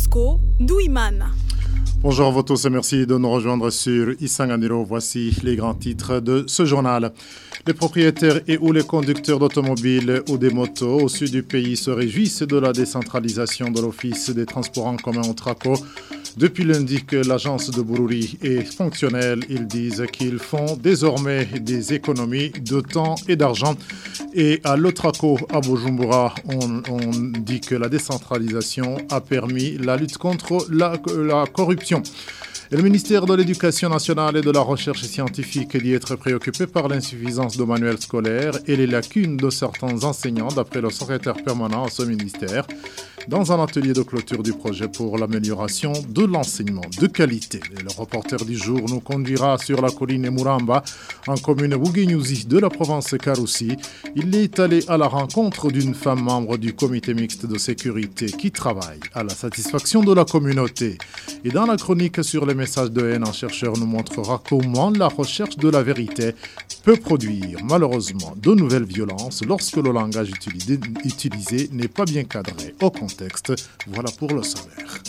Bosco Douimana. Bonjour à vous tous et merci de nous rejoindre sur Isanganiro. Voici les grands titres de ce journal. Les propriétaires et ou les conducteurs d'automobiles ou des motos au sud du pays se réjouissent de la décentralisation de l'Office des transports en commun au Traco. Depuis lundi que l'agence de Bururi est fonctionnelle, ils disent qu'ils font désormais des économies de temps et d'argent. Et à l'Otraco, à Bujumbura, on dit que la décentralisation a permis la lutte contre la corruption. Et le ministère de l'Éducation nationale et de la recherche scientifique dit être préoccupé par l'insuffisance de manuels scolaires et les lacunes de certains enseignants, d'après le secrétaire permanent à ce ministère, dans un atelier de clôture du projet pour l'amélioration de l'enseignement de qualité. Et le reporter du jour nous conduira sur la colline Muramba, en commune Bugenyuzi de la province Karoussi. Il est allé à la rencontre d'une femme membre du comité mixte de sécurité qui travaille à la satisfaction de la communauté. Et dans la chronique sur les messages de haine, un chercheur nous montrera comment la recherche de la vérité peut produire malheureusement de nouvelles violences lorsque le langage utilisé n'est pas bien cadré au contexte. Voilà pour le sommaire.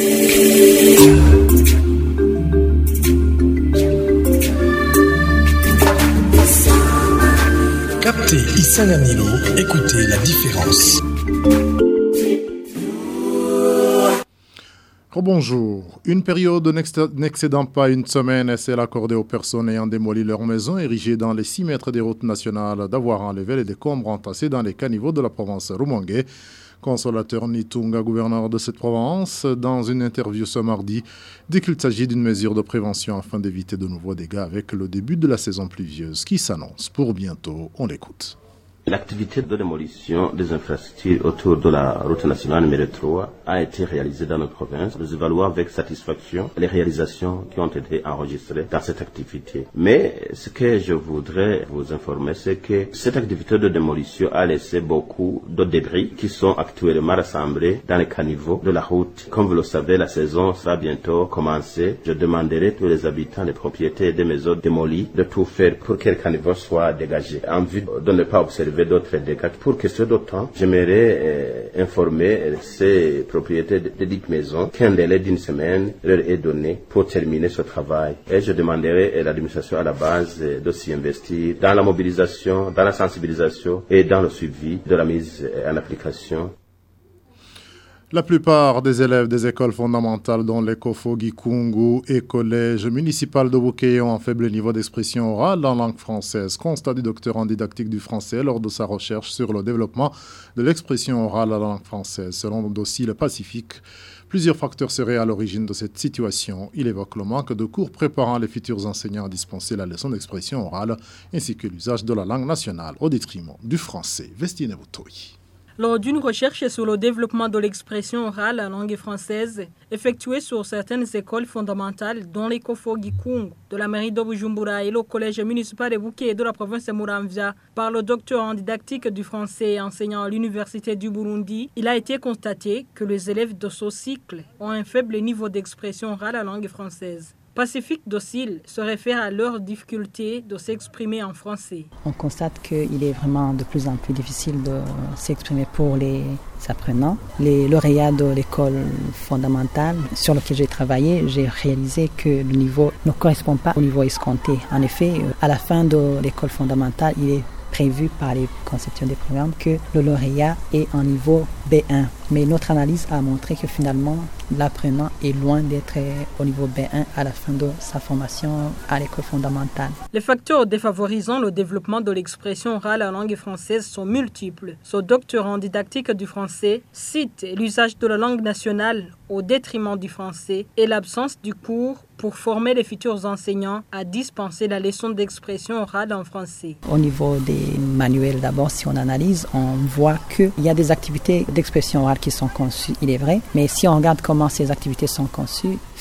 Captez Isanganiro, écoutez la différence. Bonjour. Une période n'excédant pas une semaine est celle accordée aux personnes ayant démoli leur maison érigée dans les 6 mètres des routes nationales d'avoir enlevé les décombres entassés dans les caniveaux de la province Rumongue. Consolateur Nitunga, gouverneur de cette province, dans une interview ce mardi, dit qu'il s'agit d'une mesure de prévention afin d'éviter de nouveaux dégâts avec le début de la saison pluvieuse qui s'annonce pour bientôt. On l'écoute. L'activité de démolition des infrastructures autour de la route nationale numéro 3 a été réalisée dans notre province. Nous évaluons avec satisfaction les réalisations qui ont été enregistrées dans cette activité. Mais ce que je voudrais vous informer, c'est que cette activité de démolition a laissé beaucoup de débris qui sont actuellement rassemblés dans les caniveaux de la route. Comme vous le savez, la saison sera bientôt commencée. Je demanderai à tous les habitants, les propriétaires des maisons démolies de tout faire pour que les caniveaux soient dégagés en vue de ne pas observer d'autres dégâts. Pour question d'autant, j'aimerais informer ces propriétaires de dites maisons qu'un délai d'une semaine leur est donné pour terminer ce travail. Et je demanderai à l'administration à la base de s'y investir dans la mobilisation, dans la sensibilisation et dans le suivi de la mise en application. La plupart des élèves des écoles fondamentales dont l'Ekofo Gikungu et collège municipal de Bouquet ont un faible niveau d'expression orale en langue française, constat du docteur en didactique du français lors de sa recherche sur le développement de l'expression orale en langue française. Selon le dossier Le Pacifique, plusieurs facteurs seraient à l'origine de cette situation. Il évoque le manque de cours préparant les futurs enseignants à dispenser la leçon d'expression orale ainsi que l'usage de la langue nationale au détriment du français. Vestine Boutoui. Lors d'une recherche sur le développement de l'expression orale en langue française, effectuée sur certaines écoles fondamentales, dont l'Ekofo Gikungu de la mairie de Bujumbura et le collège municipal de Bouquet de la province de Muramvya, par le docteur en didactique du français enseignant à l'université du Burundi, il a été constaté que les élèves de ce cycle ont un faible niveau d'expression orale en langue française. Pacifique Docile se réfère à leur difficulté de s'exprimer en français. On constate qu'il est vraiment de plus en plus difficile de s'exprimer pour les apprenants. Les lauréats de l'école fondamentale sur laquelle j'ai travaillé, j'ai réalisé que le niveau ne correspond pas au niveau escompté. En effet, à la fin de l'école fondamentale, il est prévu par les conceptions des programmes que le lauréat est en niveau B1. Mais notre analyse a montré que finalement, l'apprenant est loin d'être au niveau B1 à la fin de sa formation à l'école fondamentale. Les facteurs défavorisant le développement de l'expression orale en langue française sont multiples. Ce docteur en didactique du français cite l'usage de la langue nationale au détriment du français et l'absence du cours pour former les futurs enseignants à dispenser la leçon d'expression orale en français. Au niveau des manuels, d'abord, si on analyse, on voit qu'il y a des activités d'expression orale qui sont conçues, il est vrai, mais si on regarde comment ces activités sont conçues,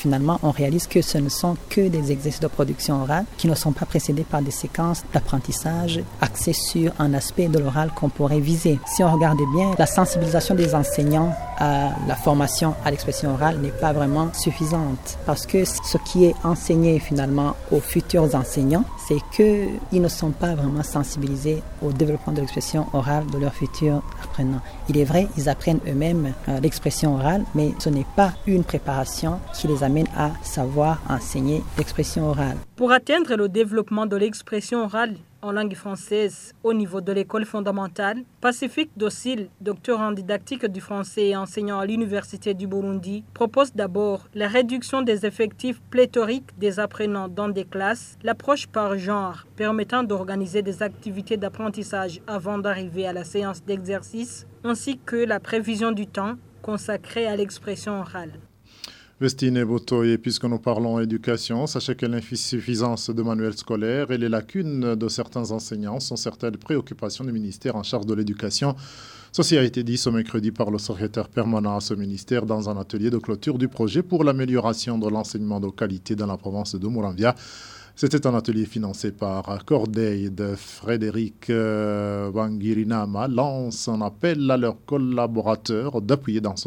finalement, on réalise que ce ne sont que des exercices de production orale qui ne sont pas précédés par des séquences d'apprentissage axées sur un aspect de l'oral qu'on pourrait viser. Si on regarde bien, la sensibilisation des enseignants à la formation à l'expression orale n'est pas vraiment suffisante parce que ce qui est enseigné finalement aux futurs enseignants, c'est qu'ils ne sont pas vraiment sensibilisés au développement de l'expression orale de leurs futurs apprenants. Il est vrai, ils apprennent eux-mêmes l'expression orale, mais ce n'est pas une préparation qui les amène à savoir enseigner l'expression orale. Pour atteindre le développement de l'expression orale en langue française au niveau de l'école fondamentale, Pacifique Docile, docteur en didactique du français et enseignant à l'Université du Burundi, propose d'abord la réduction des effectifs pléthoriques des apprenants dans des classes, l'approche par genre permettant d'organiser des activités d'apprentissage avant d'arriver à la séance d'exercice, ainsi que la prévision du temps consacré à l'expression orale. Vestine Botoye, puisque nous parlons éducation, sachez que l'insuffisance de manuels scolaires et les lacunes de certains enseignants sont certaines préoccupations du ministère en charge de l'éducation. Ceci a été dit ce mercredi par le secrétaire permanent à ce ministère dans un atelier de clôture du projet pour l'amélioration de l'enseignement de qualité dans la province de Muramvya. C'était un atelier financé par Cordeille de Frédéric Bangirinama, lance un appel à leurs collaborateurs d'appuyer dans ce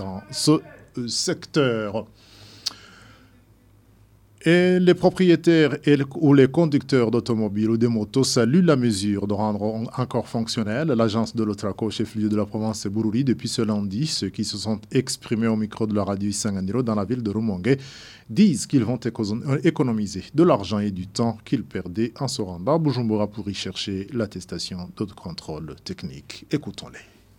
secteur. Et les propriétaires ou les conducteurs d'automobiles ou de motos saluent la mesure de rendre encore fonctionnelle l'agence de l'Otraco, chef-lieu de la province de Bururi, depuis ce lundi. Ceux qui se sont exprimés au micro de la radio Isanganiro dans la ville de Rumongue disent qu'ils vont économiser de l'argent et du temps qu'ils perdaient en se rendant à Bujumbura pour y chercher l'attestation de contrôle technique. Écoutons-les.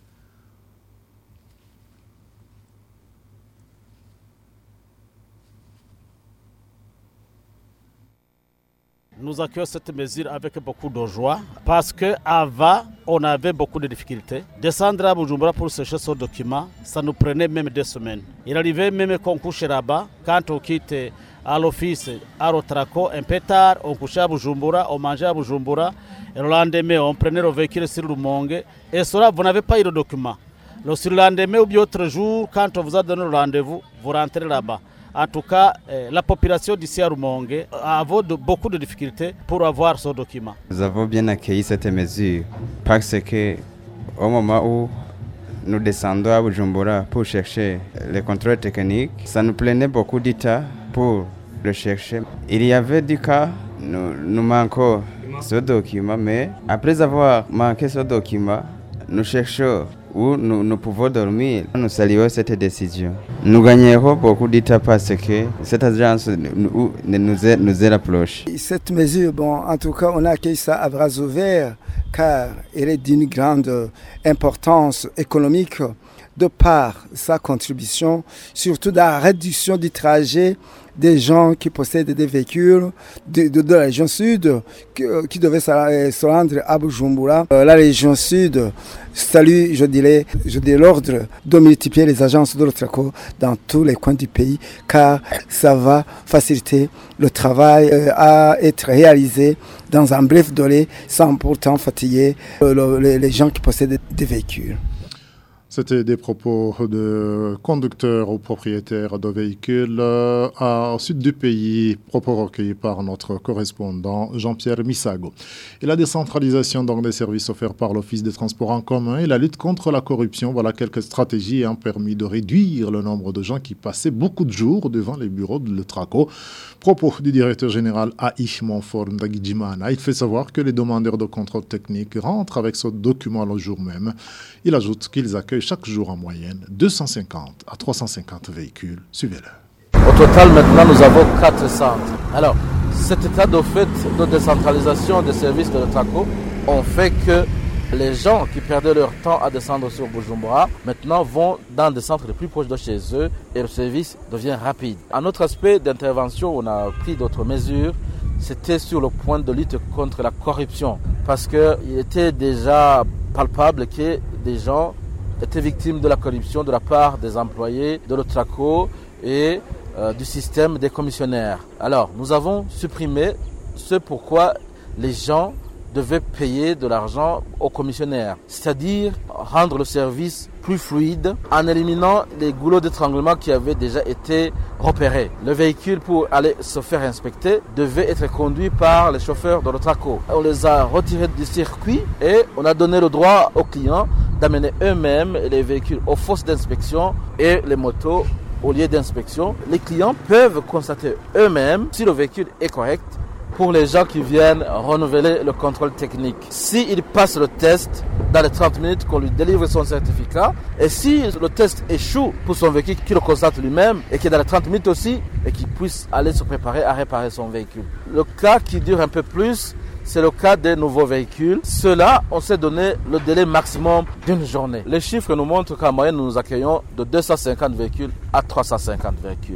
Nous accueillons cette mesure avec beaucoup de joie parce qu'avant, on avait beaucoup de difficultés. Descendre à Bujumbura pour chercher ce document, ça nous prenait même 2 semaines. Il arrivait même qu'on couche là-bas. Quand on quitte à l'office à Rotraco, un peu tard, on couchait à Bujumbura, on mangeait à Bujumbura. Et le lendemain, on prenait le véhicule sur le Monge. Et cela, vous n'avez pas eu de document. Sur le lendemain ou bien autre jour, quand on vous a donné le rendez-vous, vous rentrez là-bas. En tout cas, la population d'ici à Rumongue a beaucoup de difficultés pour avoir ce document. Nous avons bien accueilli cette mesure parce qu'au moment où nous descendons à Bujumbura pour chercher les contrôles techniques, ça nous prenait beaucoup de temps pour le chercher. Il y avait du cas, nous manquons ce document, mais après avoir manqué ce document, nous cherchons où nous pouvons dormir. Nous saluons cette décision. Nous gagnerons beaucoup de temps parce que cette agence nous est rapproche. Cette mesure, en tout cas, on a accueilli ça à bras ouverts car elle est d'une grande importance économique de par sa contribution, surtout dans la réduction du trajet des gens qui possèdent des véhicules de la région sud qui devaient se rendre à Bujumbura. La région sud salue, je dirais l'ordre de multiplier les agences de l'Otraco dans tous les coins du pays car ça va faciliter le travail à être réalisé dans un bref délai sans pourtant fatiguer les gens qui possèdent des véhicules. C'était des propos de conducteurs ou propriétaires de véhicules au sud du pays, propos recueillis par notre correspondant Jean-Pierre Missago. Et la décentralisation donc des services offerts par l'Office des transports en commun et la lutte contre la corruption, voilà quelques stratégies ont permis de réduire le nombre de gens qui passaient beaucoup de jours devant les bureaux de l'Otraco. Propos du directeur général Aïch Monfort Ndagijimana. Il fait savoir que les demandeurs de contrôle technique rentrent avec ce document le jour même. Il ajoute qu'ils accueillent chaque jour en moyenne 250 à 350 véhicules. Suivez-le. Au total, maintenant, nous avons 4 centres. Alors, cet état de fait de décentralisation des services de l'Otraco ont fait que les gens qui perdaient leur temps à descendre sur Bujumbura, maintenant vont dans des centres les plus proches de chez eux et le service devient rapide. Un autre aspect d'intervention, on a pris d'autres mesures, c'était sur le point de lutte contre la corruption. Parce qu'il était déjà palpable que des gens étaient victimes de la corruption de la part des employés de l'Otraco et du système des commissionnaires. Alors, nous avons supprimé ce pourquoi les gens devait payer de l'argent aux commissionnaires, c'est-à-dire rendre le service plus fluide en éliminant les goulots d'étranglement qui avaient déjà été repérés. Le véhicule, pour aller se faire inspecter, devait être conduit par les chauffeurs de l'Otraco. On les a retirés du circuit et on a donné le droit aux clients d'amener eux-mêmes les véhicules aux fosses d'inspection et les motos au lieu d'inspection. Les clients peuvent constater eux-mêmes si le véhicule est correct pour les gens qui viennent renouveler le contrôle technique. S'il passe le test, dans les 30 minutes qu'on lui délivre son certificat, et si le test échoue pour son véhicule, qu'il le constate lui-même, et qu'il est dans les 30 minutes aussi, et qu'il puisse aller se préparer à réparer son véhicule. Le cas qui dure un peu plus, c'est le cas des nouveaux véhicules. Ceux-là, on s'est donné le délai maximum d'une journée. Les chiffres nous montrent qu'en moyenne, nous accueillons de 250 véhicules à 350 véhicules.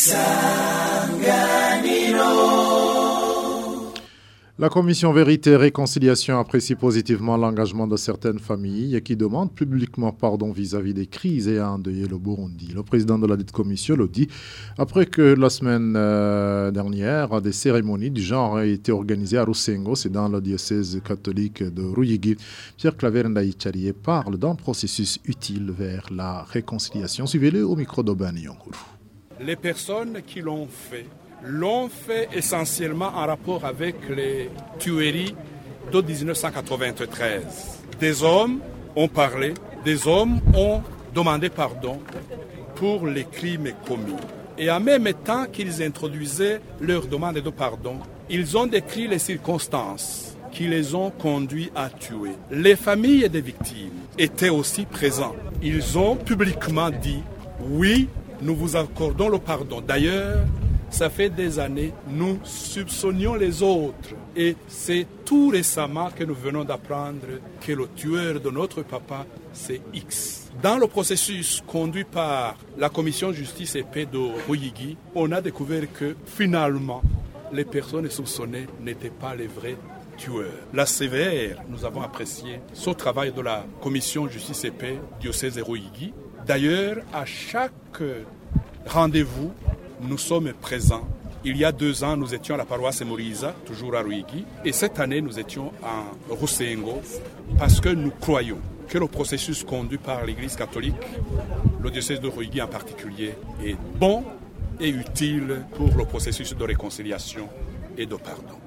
La commission Vérité et Réconciliation apprécie positivement l'engagement de certaines familles qui demandent publiquement pardon vis-à-vis des crises et à endeuiller le Burundi. Le président de la dite commission le dit après que la semaine dernière, des cérémonies du genre ont été organisées à Rusengo, c'est dans le diocèse catholique de Ruyigi. Pierre Claver Ndaïcharie parle d'un processus utile vers la réconciliation. Suivez-le au micro d'Obani Yonguru. Les personnes qui l'ont fait essentiellement en rapport avec les tueries de 1993. Des hommes ont parlé, des hommes ont demandé pardon pour les crimes commis. Et en même temps qu'ils introduisaient leur demande de pardon, ils ont décrit les circonstances qui les ont conduits à tuer. Les familles des victimes étaient aussi présentes. Ils ont publiquement dit « Oui, nous vous accordons le pardon ». D'ailleurs, ça fait des années, nous soupçonnions les autres. Et c'est tout récemment que nous venons d'apprendre que le tueur de notre papa, c'est X. Dans le processus conduit par la commission justice et paix de Ruyigi, on a découvert que finalement, les personnes soupçonnées n'étaient pas les vrais tueurs. La CVR, nous avons apprécié ce travail de la commission justice et paix diocèse de Ruyigi. D'ailleurs, à chaque rendez-vous, nous sommes présents. Il y a 2 ans, nous étions à la paroisse Moriza, toujours à Ruyigi. Et cette année, nous étions à Rusengo parce que nous croyons que le processus conduit par l'Église catholique, le diocèse de Ruyigi en particulier, est bon et utile pour le processus de réconciliation et de pardon.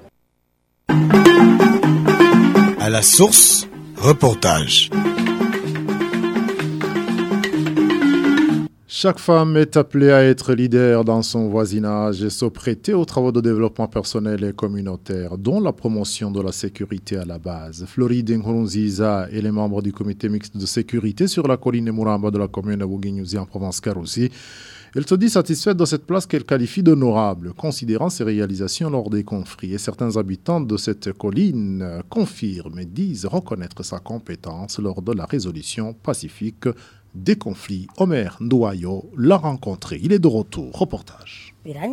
À la source, reportage. Chaque femme est appelée à être leader dans son voisinage et se prêter aux travaux de développement personnel et communautaire, dont la promotion de la sécurité à la base. Floride Nkurunziza et les membres du comité mixte de sécurité sur la colline Muramba de la commune de Buginyuzi en Provence-Caroussi. Elle se dit satisfaite de cette place qu'elle qualifie d'honorable, considérant ses réalisations lors des conflits. Et certains habitants de cette colline confirment et disent reconnaître sa compétence lors de la résolution pacifique des conflits. Omer Ndouayo l'a rencontré. Il est de retour. Reportage.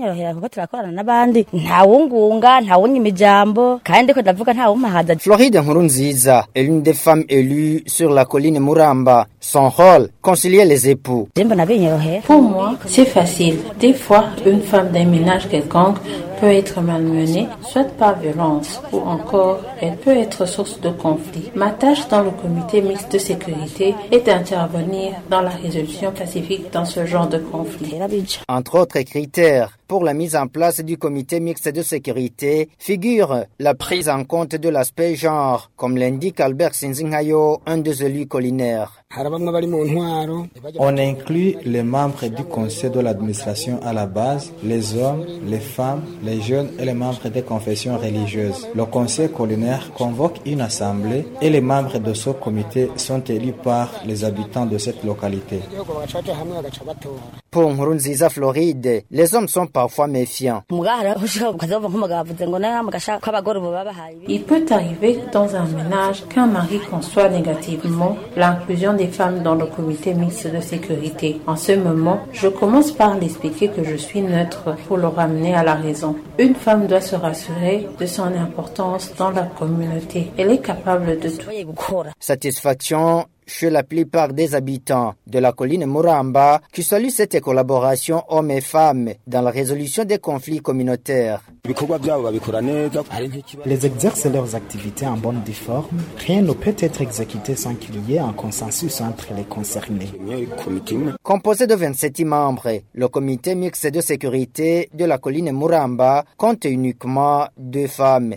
Floride Nkurunziza est l'une des femmes élues sur la colline Muramba. Son rôle, concilier les époux. Pour moi, c'est facile. Des fois, une femme d'un ménage quelconque peut être malmenée, soit par violence, ou encore elle peut être source de conflit. Ma tâche dans le comité mixte de sécurité est d'intervenir dans la résolution pacifique dans ce genre de conflit. Entre autres critères, pour la mise en place du comité mixte de sécurité figure la prise en compte de l'aspect genre, comme l'indique Albert Sinzingayo, un des élus collinaires. On inclut les membres du conseil de l'administration à la base, les hommes, les femmes, les jeunes et les membres des confessions religieuses. Le conseil collinaire convoque une assemblée et les membres de ce comité sont élus par les habitants de cette localité. Pour Nkurunziza Floride, les hommes sont parfois méfiants. Il peut arriver dans un ménage qu'un mari conçoit négativement l'inclusion des femmes dans le comité mixte de sécurité. En ce moment, je commence par l'expliquer que je suis neutre pour le ramener à la raison. Une femme doit se rassurer de son importance dans la communauté. Elle est capable de tout. Satisfaction chez la plupart des habitants de la colline Muramba qui saluent cette collaboration hommes et femmes dans la résolution des conflits communautaires. Les exercent leurs activités en bonne forme. Rien ne peut être exécuté sans qu'il y ait un consensus entre les concernés. Composé de 27 membres, le comité mixte de sécurité de la colline Muramba compte uniquement 2 femmes.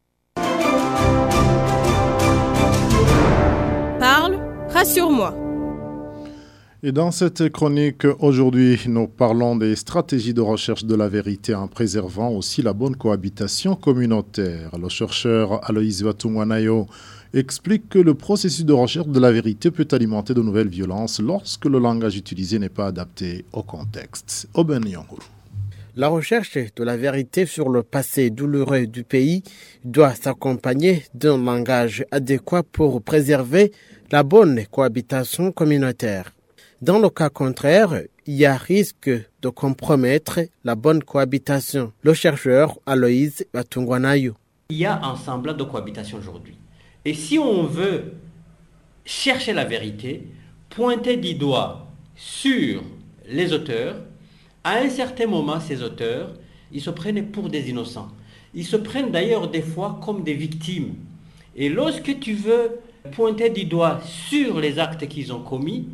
Parle, rassure-moi. Et dans cette chronique, aujourd'hui, nous parlons des stratégies de recherche de la vérité en préservant aussi la bonne cohabitation communautaire. Le chercheur Aloïs Watungwanayo explique que le processus de recherche de la vérité peut alimenter de nouvelles violences lorsque le langage utilisé n'est pas adapté au contexte. Oben Yonguru. La recherche de la vérité sur le passé douloureux du pays doit s'accompagner d'un langage adéquat pour préserver la bonne cohabitation communautaire. Dans le cas contraire, il y a risque de compromettre la bonne cohabitation. Le chercheur Aloïs Watungwanayo. Il y a un semblant de cohabitation aujourd'hui. Et si on veut chercher la vérité, pointer du doigt sur les auteurs, à un certain moment, ces auteurs, ils se prennent pour des innocents. Ils se prennent d'ailleurs des fois comme des victimes. Et lorsque tu veux pointer du doigt sur les actes qu'ils ont commis,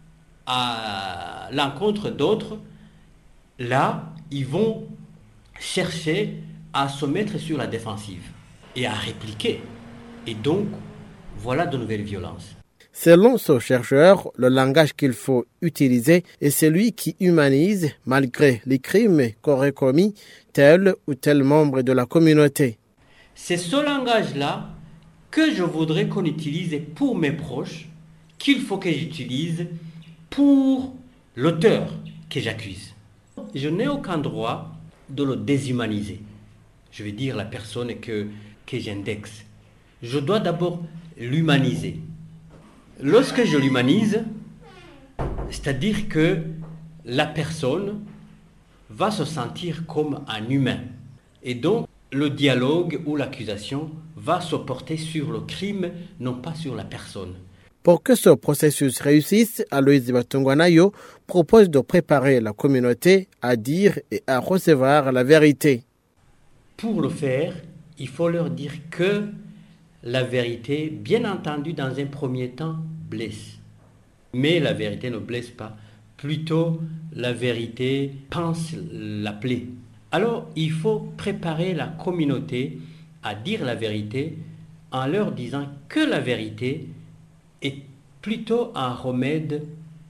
à l'encontre d'autres, là, ils vont chercher à se mettre sur la défensive et à répliquer. Et donc, voilà de nouvelles violences. Selon ce chercheur, le langage qu'il faut utiliser est celui qui humanise malgré les crimes qu'aurait commis tel ou tel membre de la communauté. C'est ce langage-là que je voudrais qu'on utilise pour mes proches, qu'il faut que j'utilise pour l'auteur que j'accuse. Je n'ai aucun droit de le déshumaniser. Je veux dire la personne que j'indexe. Je dois d'abord l'humaniser. Lorsque je l'humanise, c'est-à-dire que la personne va se sentir comme un humain. Et donc, le dialogue ou l'accusation va se porter sur le crime, non pas sur la personne. Pour que ce processus réussisse, Aloïs Watungwanayo propose de préparer la communauté à dire et à recevoir la vérité. Pour le faire, il faut leur dire que la vérité, bien entendu, dans un premier temps, blesse. Mais la vérité ne blesse pas. Plutôt, la vérité pense la plaie. Alors, il faut préparer la communauté à dire la vérité en leur disant que la vérité est plutôt un remède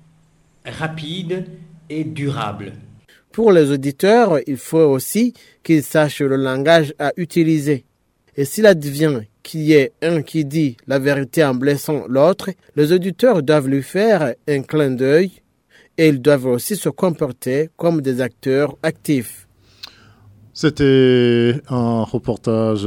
rapide et durable. Pour les auditeurs, il faut aussi qu'ils sachent le langage à utiliser. Et s'il advient qu'il y ait un qui dit la vérité en blessant l'autre, les auditeurs doivent lui faire un clin d'œil et ils doivent aussi se comporter comme des acteurs actifs. C'était un reportage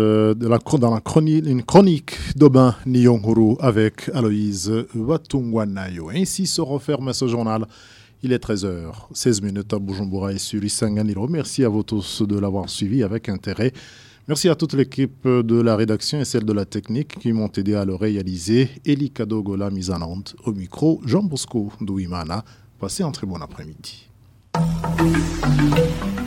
une chronique d'Aubin Nyonguru avec Aloïse Watungwanayo. Ainsi se referme ce journal. Il est 13h16 à Bujumbura et sur Isanganiro. Merci à vous tous de l'avoir suivi avec intérêt. Merci à toute l'équipe de la rédaction et celle de la technique qui m'ont aidé à le réaliser. Eli Kadogo, la mise en onde. Au micro, Jean Bosco Douimana. Passez un très bon après-midi.